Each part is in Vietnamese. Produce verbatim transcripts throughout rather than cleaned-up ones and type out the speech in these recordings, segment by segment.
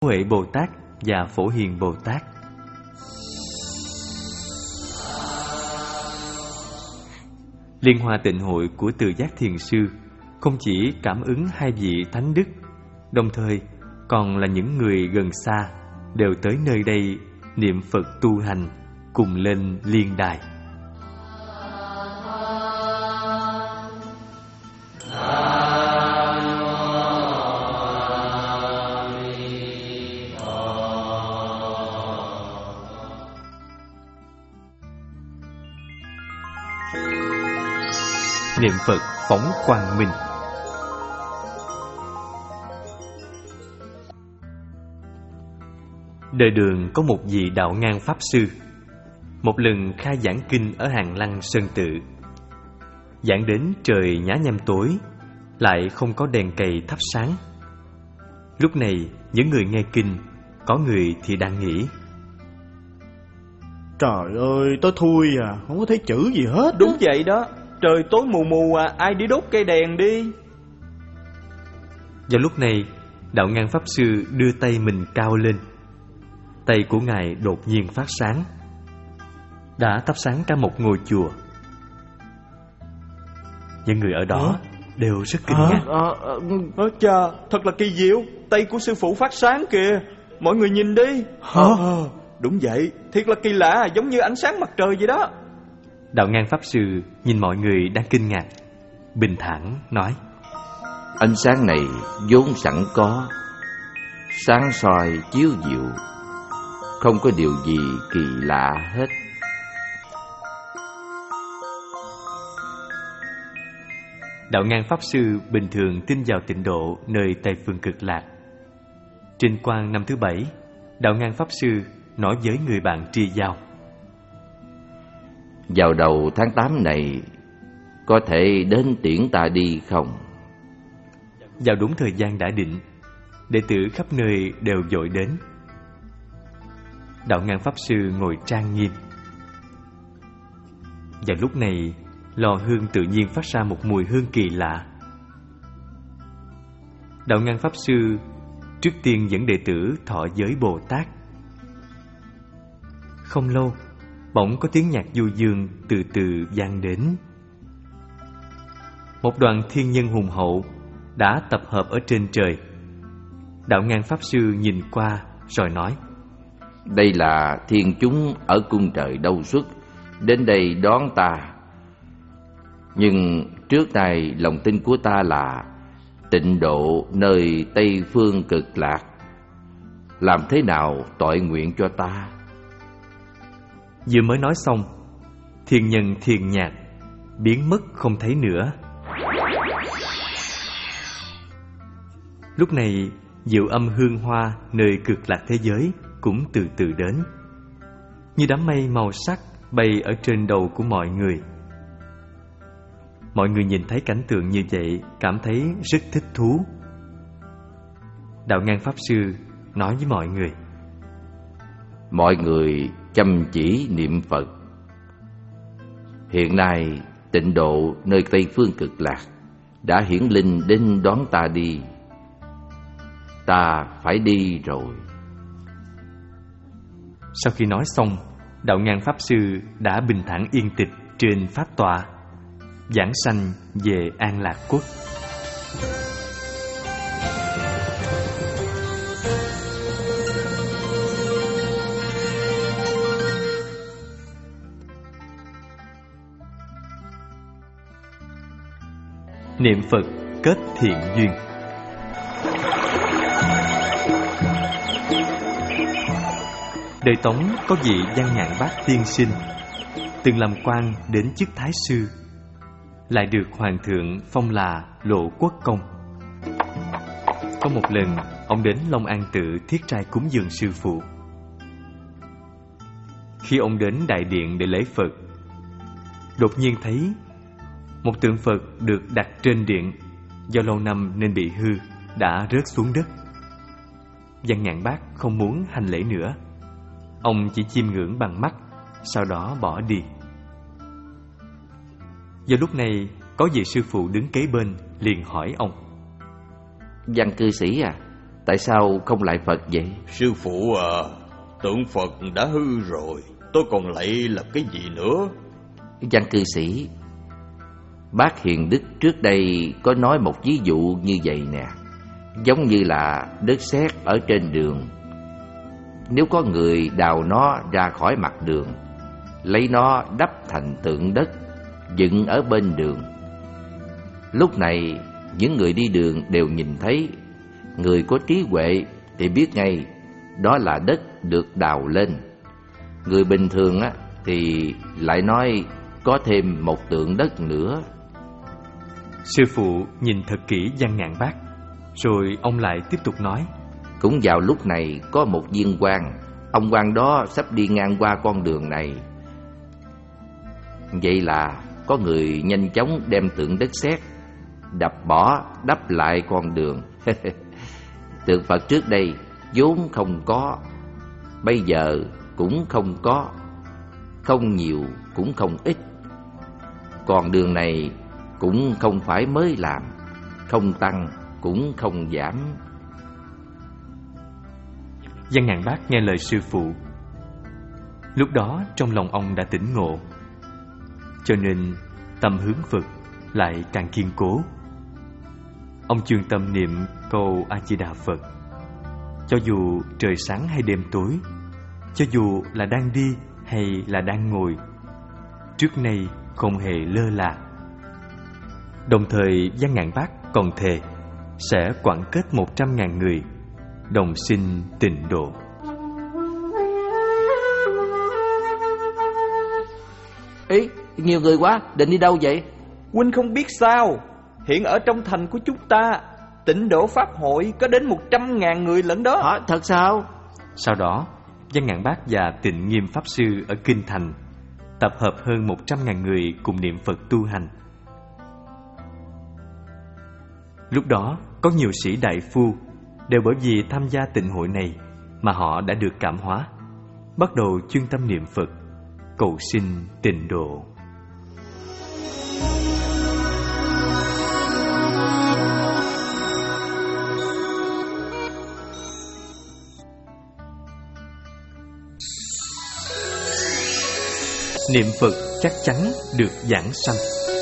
Huệ Bồ Tát và Phổ Hiền Bồ Tát. Liên Hoa Tịnh Hội của Từ Giác Thiền Sư không chỉ cảm ứng hai vị thánh đức, đồng thời còn là những người gần xa đều tới nơi đây niệm Phật tu hành, cùng lên liên đài. Niệm Phật phóng quang minh. Đời Đường có một vị Đạo Ngang Pháp Sư, một lần khai giảng kinh ở Hàng Lăng Sơn Tự. Giảng đến trời nhá nhem tối, lại không có đèn cầy thắp sáng. Lúc này những người nghe kinh, có người thì đang nghĩ: trời ơi, tối thui à, không có thấy chữ gì hết. Đúng vậy đó, trời tối mù mù à, ai đi đốt cây đèn đi. Vào lúc này, Đạo Ngang Pháp Sư đưa tay mình cao lên. Tay của Ngài đột nhiên phát sáng, đã thắp sáng cả một ngôi chùa. Những người ở đó à? đều rất kinh ngạc. à, à, à, Chà, thật là kỳ diệu, tay của sư phụ phát sáng kìa. Mọi người nhìn đi. Hả? à, Đúng vậy, thiệt là kỳ lạ, giống như ánh sáng mặt trời vậy đó. Đạo Ngang Pháp Sư nhìn mọi người đang kinh ngạc, bình thản nói: ánh sáng này vốn sẵn có, sáng soi chiếu diệu, không có điều gì kỳ lạ hết. Đạo Ngang Pháp Sư bình thường tin vào tịnh độ nơi Tây Phương Cực Lạc. Trên Quang năm thứ bảy, Đạo Ngang Pháp Sư nói với người bạn tri giao: vào đầu tháng tám này, có thể đến tiễn ta đi không? Vào đúng thời gian đã định, đệ tử khắp nơi đều vội đến. Đạo Ngang Pháp Sư ngồi trang nghiêm. Và lúc này, lò hương tự nhiên phát ra một mùi hương kỳ lạ. Đạo Ngang Pháp Sư trước tiên dẫn đệ tử thọ giới Bồ Tát. Không lâu, bỗng có tiếng nhạc du dương từ từ vang đến. Một đoàn thiên nhân hùng hậu đã tập hợp ở trên trời. Đạo Ngang Pháp Sư nhìn qua rồi nói: đây là thiên chúng ở cung trời Đâu Xuất đến đây đón ta. Nhưng trước này lòng tin của ta là tịnh độ nơi Tây Phương Cực Lạc. Làm thế nào toại nguyện cho ta? Vừa mới nói xong, thiên nhân thiền nhạc biến mất không thấy nữa. Lúc này, diệu âm hương hoa nơi Cực Lạc thế giới cũng từ từ đến, như đám mây màu sắc bay ở trên đầu của mọi người. Mọi người nhìn thấy cảnh tượng như vậy cảm thấy rất thích thú. Đạo Ngang Pháp Sư nói với mọi người: mọi người chăm chỉ niệm Phật. Hiện nay tịnh độ nơi Tây Phương Cực Lạc đã hiển linh đến đón ta đi. Ta phải đi rồi. Sau khi nói xong, Đạo Ngang Pháp Sư đã bình thản yên tịch trên pháp tọa, giảng sanh về An Lạc Quốc. Niệm Phật kết thiện duyên. Đời Tống có vị Văn Nhạn Bác tiên sinh, từng làm quan đến chức thái sư, lại được hoàng thượng phong là Lộ Quốc công. Có một lần, ông đến Long An Tự thiết trai cúng dường sư phụ. Khi ông đến đại điện để lễ Phật, đột nhiên thấy một tượng Phật được đặt trên điện, do lâu năm nên bị hư, đã rớt xuống đất. Văn Nhạn Bác không muốn hành lễ nữa. Ông chỉ chiêm ngưỡng bằng mắt, sau đó bỏ đi. Vào lúc này, có vị sư phụ đứng kế bên liền hỏi ông: Văn cư sĩ à, Tại sao không lại Phật vậy? Sư phụ à, tượng Phật đã hư rồi, tôi còn lạy làm cái gì nữa? Văn cư sĩ, bác Hiền Đức trước đây có nói một ví dụ như vậy nè. Giống như là đất sét ở trên đường. Nếu có người đào nó ra khỏi mặt đường, lấy nó đắp thành tượng đất, dựng ở bên đường, lúc này những người đi đường đều nhìn thấy. Người có trí huệ thì biết ngay đó là đất được đào lên. Người bình thường á thì lại nói có thêm một tượng đất nữa. Sư phụ nhìn thật kỹ Văn Ngạn Bác, rồi ông lại tiếp tục nói. Cũng vào lúc này có một viên quan. Ông quan đó sắp đi ngang qua con đường này. Vậy là có người nhanh chóng đem tượng đất sét đập bỏ, đắp lại con đường. Tượng Phật trước đây vốn không có, bây giờ cũng không có, không nhiều cũng không ít. Con đường này cũng không phải mới làm, không tăng cũng không giảm. Văn Ngạn Bác nghe lời sư phụ. Lúc đó trong lòng ông đã tỉnh ngộ, cho nên tâm hướng Phật lại càng kiên cố. Ông chuyên tâm niệm câu A Di Đà Phật. Cho dù trời sáng hay đêm tối, cho dù là đang đi hay là đang ngồi, trước nay không hề lơ là. Đồng thời Văn Ngạn Bác còn thề sẽ quảng kết một trăm ngàn người đồng sinh tịnh độ. Ý, nhiều người quá, định đi đâu vậy? Huynh không biết sao, hiện ở trong thành của chúng ta, tịnh độ pháp hội có đến một trăm ngàn người lẫn đó. Hả, thật sao? Sau đó, Văn Ngạn Bác và Tịnh Nghiêm Pháp Sư ở Kinh Thành tập hợp hơn một trăm ngàn người cùng niệm Phật tu hành. Lúc đó, có nhiều sĩ đại phu đều bởi vì tham gia tịnh hội này mà họ đã được cảm hóa, bắt đầu chuyên tâm niệm Phật, cầu xin tịnh độ. Niệm Phật chắc chắn được giảng sanh.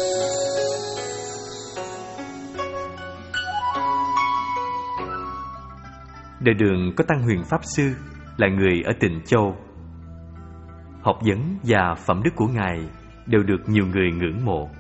Đời Đường có Tăng Huyền Pháp Sư là người ở Tịnh Châu. Học vấn và phẩm đức của Ngài đều được nhiều người ngưỡng mộ.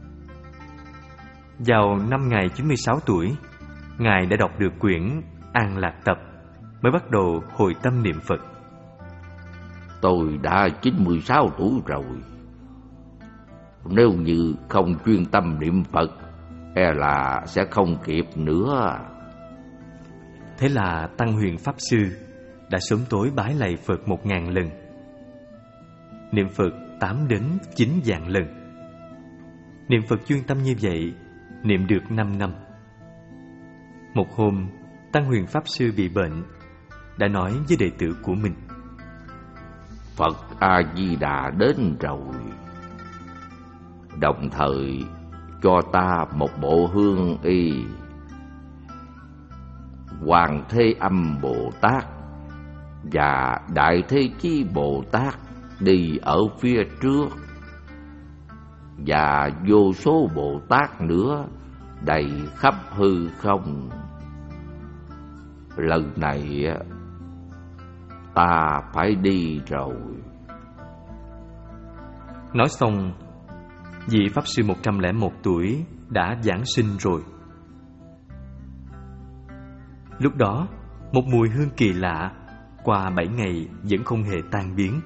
Vào năm Ngài chín mươi sáu tuổi, Ngài đã đọc được quyển An Lạc Tập, mới bắt đầu hồi tâm niệm Phật. Tôi đã chín mươi sáu tuổi rồi. Nếu như không chuyên tâm niệm Phật, e là sẽ không kịp nữa. Thế là Tăng Huyền Pháp Sư đã sớm tối bái lạy Phật một ngàn lần, niệm Phật tám đến chín vạn lần. Niệm Phật chuyên tâm như vậy, niệm được năm năm. Một hôm, Tăng Huyền Pháp Sư bị bệnh, đã nói với đệ tử của mình: Phật A-di-đà đến rồi, đồng thời cho ta một bộ hương y. Hoàng Thế Âm Bồ Tát và Đại Thế Chí Bồ Tát đi ở phía trước, và vô số Bồ Tát nữa đầy khắp hư không. Lần này ta phải đi rồi. Nói xong, vị Pháp Sư một trăm lẻ một tuổi đã giảng sinh rồi. Lúc đó, một mùi hương kỳ lạ qua bảy ngày vẫn không hề tan biến.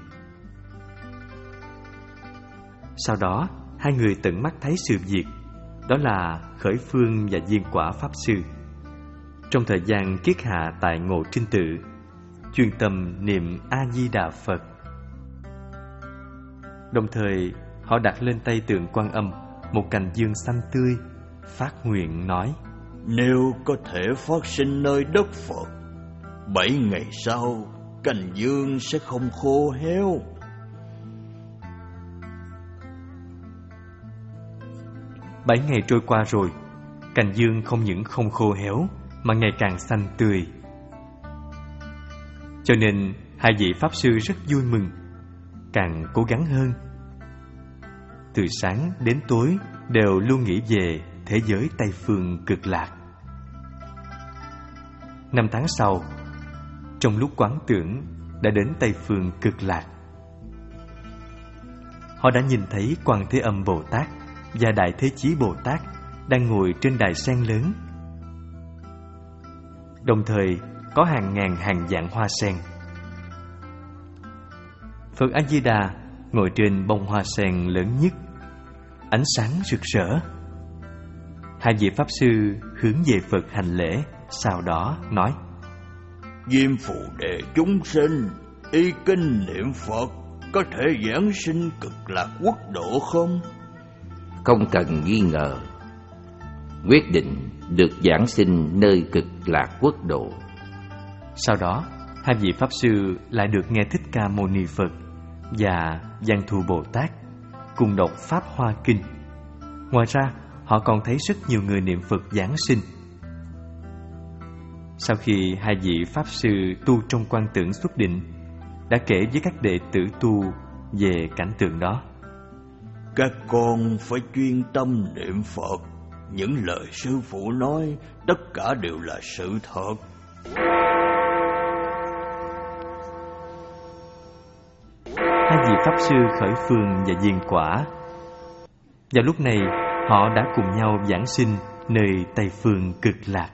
Sau đó, hai người tận mắt thấy sự việc, đó là Khởi Phương và Diên Quả Pháp Sư. Trong thời gian kiết hạ tại Ngộ Trinh Tự, chuyên tâm niệm A-di-đà Phật. Đồng thời, họ đặt lên tay tượng Quan Âm một cành dương xanh tươi, phát nguyện nói: Nếu có thể phát sinh nơi đất Phật, bảy ngày sau cành dương sẽ không khô héo. Bảy ngày trôi qua rồi, cành dương không những không khô héo mà ngày càng xanh tươi, cho nên hai vị Pháp Sư rất vui mừng, càng cố gắng hơn. Từ sáng đến tối đều luôn nghĩ về thế giới Tây Phương Cực Lạc. Năm tháng sau, trong lúc quán tưởng đã đến Tây Phương Cực Lạc, họ đã nhìn thấy Quan Thế Âm Bồ Tát và Đại Thế Chí Bồ Tát đang ngồi trên đài sen lớn. Đồng thời có hàng ngàn hàng vạn hoa sen. Phật A Di Đà ngồi trên bông hoa sen lớn nhất, ánh sáng rực rỡ. Hai vị Pháp Sư hướng về Phật hành lễ, sau đó nói: Diêm Phù Đề chúng sinh, y kinh niệm Phật, có thể giảng sinh Cực Lạc quốc độ không? Không cần nghi ngờ, quyết định được giảng sinh nơi Cực Lạc quốc độ. Sau đó, hai vị Pháp Sư lại được nghe Thích Ca Mâu Ni Phật và Văn Thù Bồ Tát cùng đọc Pháp Hoa Kinh. Ngoài ra, họ còn thấy rất nhiều người niệm Phật giảng sinh. Sau khi hai vị Pháp Sư tu trong quan tưởng xuất định đã kể với các đệ tử tu về cảnh tượng đó. Các con phải chuyên tâm niệm Phật. Những lời sư phụ nói tất cả đều là sự thật. Hai vị Pháp Sư Khởi Phương và Diên Quả vào lúc này họ đã cùng nhau giảng sinh nơi Tây Phương Cực Lạc.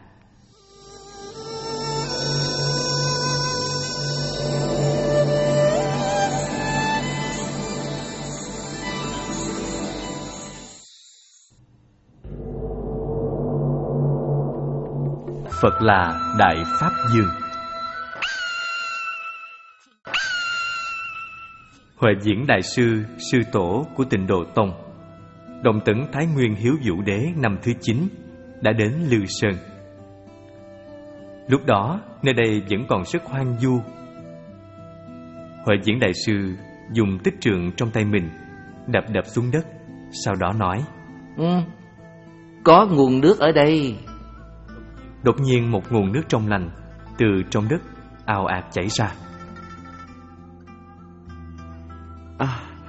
Phật là Đại Pháp Dương. Huệ Diễn Đại Sư, sư tổ của Tịnh Độ Tông, Đồng Tẩn Thái Nguyên Hiếu Vũ Đế năm thứ chín đã đến Lư Sơn. Lúc đó nơi đây vẫn còn rất hoang vu. Huệ Diễn Đại Sư dùng tích trượng trong tay mình đập đập xuống đất, sau đó nói: ừ, có nguồn nước ở đây. Đột nhiên một nguồn nước trong lành từ trong đất ào ạt chảy ra. À.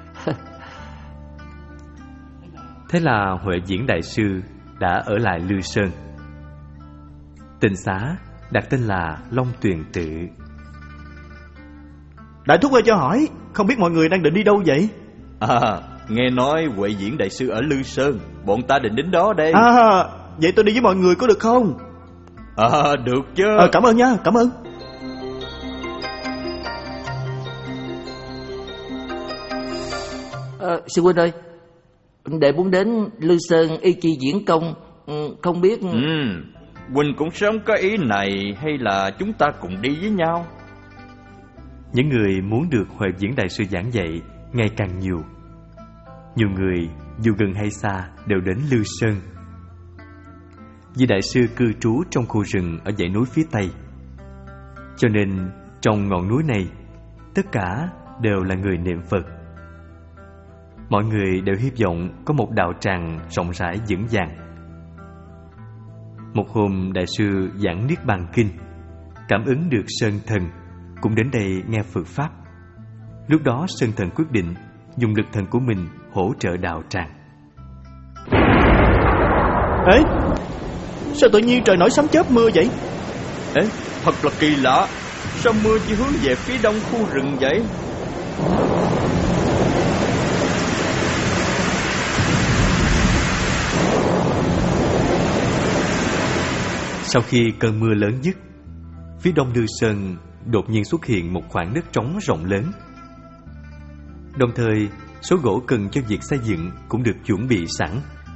Thế là Huệ Diễn Đại Sư đã ở lại Lư Sơn. Tịnh xá đặt tên là Long Tuyền Tự. Đại thúc ơi, cho hỏi, không biết mọi người đang định đi đâu vậy? À, nghe nói Huệ Diễn Đại Sư ở Lư Sơn, bọn ta định đến đó đây. À, vậy tôi đi với mọi người có được không? À, được chứ. À, cảm ơn nha, cảm ơn. À, sư huynh ơi, đệ muốn đến Lư Sơn y chi diễn công, không biết. Ừ, huynh cũng sớm có ý này, hay là chúng ta cùng đi với nhau? Những người muốn được Huệ Diễn Đại Sư giảng dạy ngày càng nhiều. Nhiều người dù gần hay xa đều đến Lư Sơn. Vì Đại Sư cư trú trong khu rừng ở dãy núi phía Tây, cho nên trong ngọn núi này tất cả đều là người niệm Phật. Mọi người đều hy vọng có một đạo tràng rộng rãi vững vàng. Một hôm Đại Sư giảng Niết Bàn Kinh, cảm ứng được Sơn Thần cũng đến đây nghe Phật Pháp. Lúc đó Sơn Thần quyết định dùng lực thần của mình hỗ trợ đạo tràng. Ê, sao tự nhiên trời nổi sấm chớp mưa vậy? Ê, thật là kỳ lạ. Sao mưa chỉ hướng về phía đông khu rừng vậy? Sau khi cơn mưa lớn dứt, phía đông Lư Sơn đột nhiên xuất hiện một khoảng đất trống rộng lớn. Đồng thời, số gỗ cần cho việc xây dựng cũng được chuẩn bị sẵn.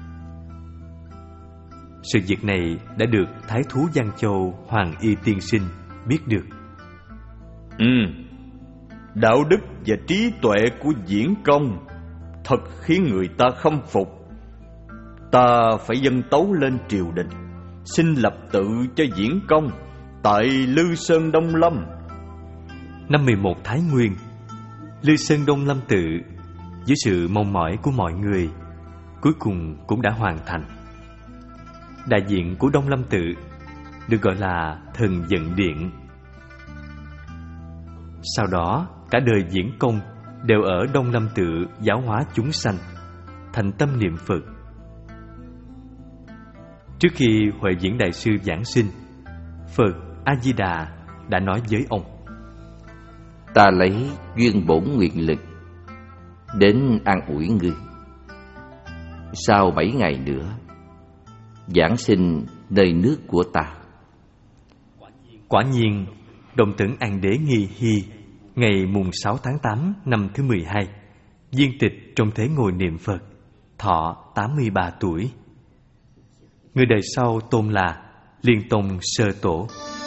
Sự việc này đã được Thái thú Giang Châu Hoàng Y Tiên Sinh biết được. Ừ, đạo đức và trí tuệ của Diễn Công thật khiến người ta khâm phục. Ta phải dâng tấu lên triều đình, xin lập tự cho Diễn Công tại Lư Sơn Đông Lâm. Năm mười một Thái Nguyên, Lư Sơn Đông Lâm tự dưới sự mong mỏi của mọi người cuối cùng cũng đã hoàn thành. Đại diện của Đông Lâm tự được gọi là Thần Vận Điện. Sau đó cả đời Diễn Công đều ở Đông Lâm Tự giáo hóa chúng sanh, thành tâm niệm Phật. Trước khi Huệ Diễn Đại Sư giảng sinh, Phật A-di-đà đã nói với ông: Ta lấy duyên bổn nguyện lực đến an ủi ngươi. Sau bảy ngày nữa giảng sinh nơi nước của ta. Quả nhiên, Đồng Tẩn An Đế Nghi Hy ngày mùng sáu tháng tám năm thứ mười hai viên tịch trong thế ngồi niệm Phật, thọ tám mươi ba tuổi. Người đời sau tôn là Liên Tông Sơ Tổ.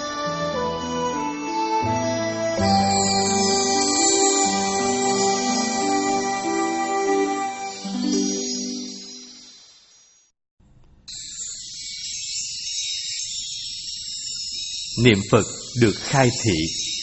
Niệm Phật được khai thị.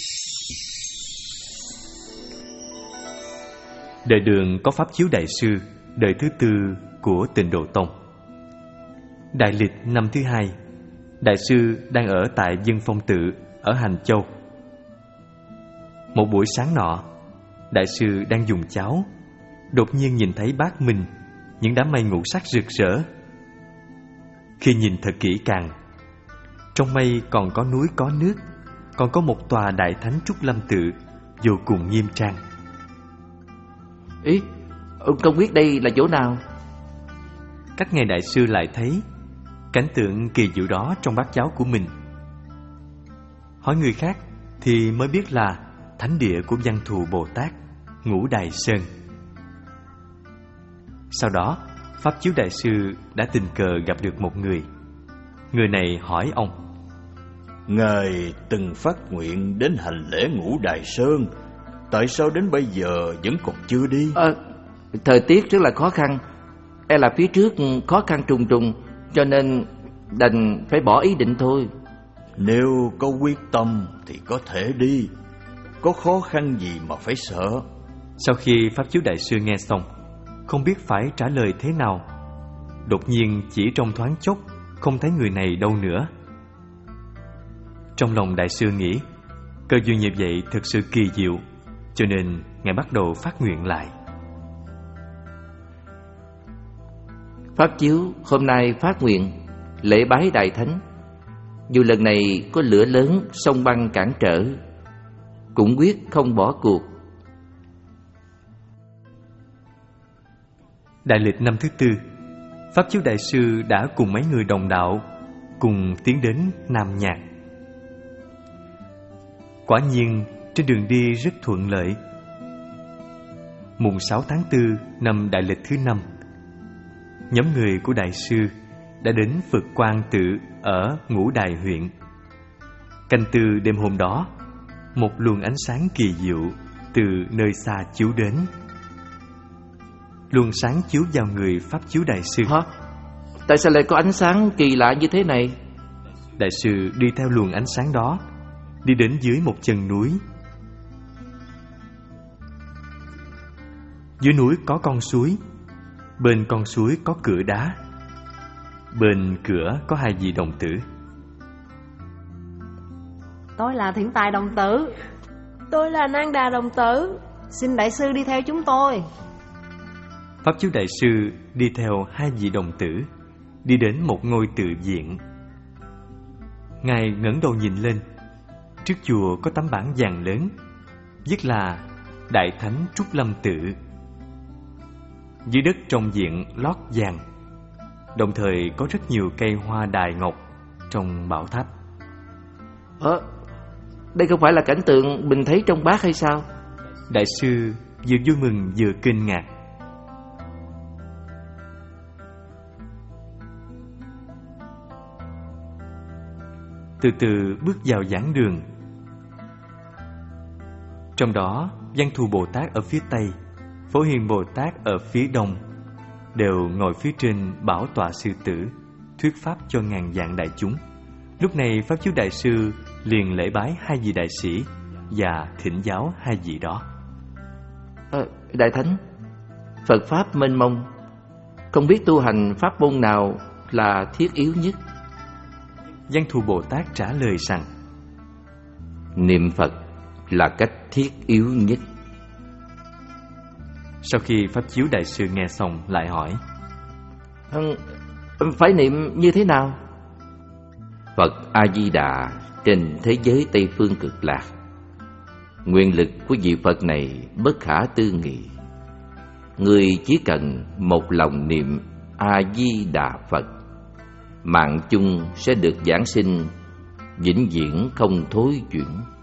Đời Đường có Pháp Chiếu Đại Sư, đời thứ tư của Tịnh Độ Tông. Đại lịch năm thứ hai, Đại sư đang ở tại Dân Phong Tự ở Hành Châu. Một buổi sáng nọ, Đại sư đang dùng cháo, đột nhiên nhìn thấy bát minh những đám mây ngũ sắc rực rỡ. Khi nhìn thật kỹ càng, trong mây còn có núi có nước, còn có một tòa Đại Thánh Trúc Lâm Tự vô cùng nghiêm trang. Ý, ông không biết đây là chỗ nào? Các ngài Đại sư lại thấy cảnh tượng kỳ diệu đó trong bát cháo của mình. Hỏi người khác thì mới biết là thánh địa của Văn Thù Bồ Tát, Ngũ Đài Sơn. Sau đó, Pháp Chiếu Đại Sư đã tình cờ gặp được một người. Người này hỏi ông: Ngài từng phát nguyện đến hành lễ Ngũ Đài Sơn, tại sao đến bây giờ vẫn còn chưa đi? À, thời tiết rất là khó khăn, e là phía trước khó khăn trùng trùng, cho nên đành phải bỏ ý định thôi. Nếu có quyết tâm thì có thể đi, có khó khăn gì mà phải sợ. Sau khi Pháp Chiếu Đại Sư nghe xong, không biết phải trả lời thế nào. Đột nhiên chỉ trong thoáng chốc không thấy người này đâu nữa. Trong lòng Đại Sư nghĩ cơ duyên như vậy thực sự kỳ diệu, cho nên ngài bắt đầu phát nguyện lại. Pháp Chiếu hôm nay phát nguyện lễ bái Đại Thánh. Dù lần này có lửa lớn sông băng cản trở, cũng quyết không bỏ cuộc. Đại lịch năm thứ tư, Pháp Chiếu Đại Sư đã cùng mấy người đồng đạo cùng tiến đến Nam Nhạc. Quả nhiên trên đường đi rất thuận lợi. Mùng sáu tháng tư năm Đại lịch thứ năm, nhóm người của Đại Sư đã đến Phật Quang Tự ở Ngũ Đài huyện. Canh tư đêm hôm đó, một luồng ánh sáng kỳ diệu từ nơi xa chiếu đến. Luồng sáng chiếu vào người Pháp Chiếu Đại Sư. Hả? Tại sao lại có ánh sáng kỳ lạ như thế này? Đại sư đi theo luồng ánh sáng đó, đi đến dưới một chân núi. Dưới núi có con suối, bên con suối có cửa đá, bên cửa có hai vị đồng tử. Tôi là Thiện Tài đồng tử. Tôi là Nan Đà đồng tử. Xin Đại sư đi theo chúng tôi. Pháp Chiếu Đại Sư đi theo hai vị đồng tử, đi đến một ngôi tự viện. Ngài ngẩng đầu nhìn lên. Trước chùa có tấm bảng vàng lớn, viết là Đại Thánh Trúc Lâm Tự. Dưới đất trong viện lót vàng, đồng thời có rất nhiều cây hoa đài ngọc trong bảo tháp. Ờ, đây không phải là cảnh tượng mình thấy trong bát hay sao? Đại sư vừa vui mừng vừa kinh ngạc. Từ từ bước vào giảng đường. Trong đó, Văn Thù Bồ Tát ở phía Tây, Phổ Hiền Bồ Tát ở phía Đông đều ngồi phía trên bảo tọa sư tử, thuyết pháp cho ngàn vạn đại chúng. Lúc này Pháp Chiếu Đại Sư liền lễ bái hai vị đại sĩ và thỉnh giáo hai vị đó. À, Đại Thánh, Phật Pháp mênh mông, không biết tu hành pháp môn nào là thiết yếu nhất? Văn Thù Bồ Tát trả lời rằng: Niệm Phật là cách thiết yếu nhất. Sau khi Pháp Chiếu Đại sư nghe xong lại hỏi: Phải niệm như thế nào? Phật A-di-đà trên thế giới Tây Phương Cực Lạc. Nguyện lực của vị Phật này bất khả tư nghị. Người chỉ cần một lòng niệm A-di-đà Phật, mạng chung sẽ được giảng sinh, vĩnh viễn không thối chuyển.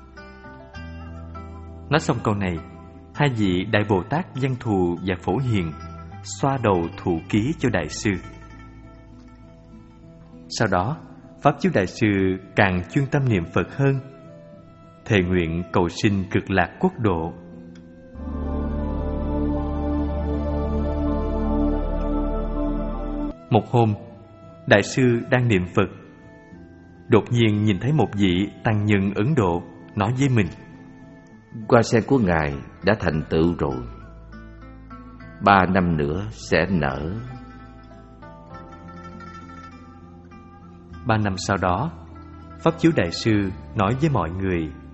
Nói xong câu này, hai vị Đại Bồ Tát Văn Thù và Phổ Hiền xoa đầu thụ ký cho Đại sư. Sau đó, Pháp Chiếu Đại sư càng chuyên tâm niệm Phật hơn, thề nguyện cầu sinh Cực Lạc Quốc độ. Một hôm, Đại sư đang niệm Phật, đột nhiên nhìn thấy một vị tăng nhân Ấn Độ nói với mình: Hoa sen của ngài đã thành tựu rồi, ba năm nữa sẽ nở. Ba năm sau đó, Pháp Chiếu Đại sư nói với mọi người